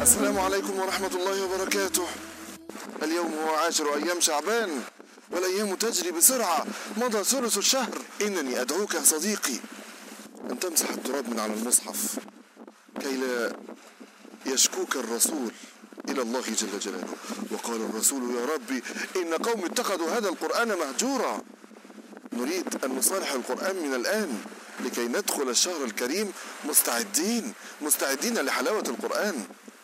السلام عليكم ورحمة الله وبركاته. اليوم هو 10 أيام شعبان، والأيام تجري بسرعة، مضى ثلث الشهر. إنني أدعوك يا صديقي أن تمسح التراب من على المصحف كي لا يشكوك الرسول إلى الله جل جلاله. وقال الرسول: يا ربي إن قوم اتخذوا هذا القرآن مهجورا. نريد أن نصالح القرآن من الآن لكي ندخل الشهر الكريم مستعدين لحلاوة القرآن.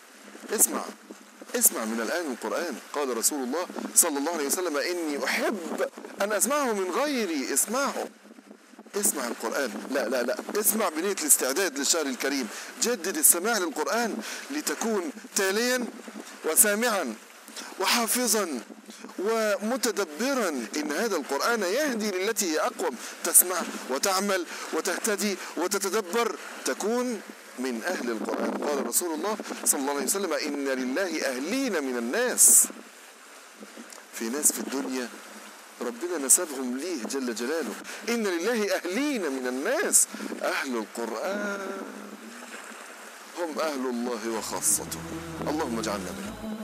اسمع من الآن القرآن. قال رسول الله صلى الله عليه وسلم: إني أحب أن أسمعه من غيري. اسمع القرآن. لا اسمع بنية الاستعداد للشهر الكريم. جدد السماع للقرآن لتكون تاليا وسامعا وحافظا ومتدبرا. إن هذا القرآن يهدي للتي هي أقوم. تسمع وتعمل وتهتدي وتتدبر، تكون من أهل القرآن. قال رسول الله صلى الله عليه وسلم: إن لله أهلين من الناس. في ناس في الدنيا ربنا نسبهم ليه جل جلاله. إن لله أهلين من الناس. أهل القرآن هم أهل الله وخاصته. اللهم اجعلنا منهم.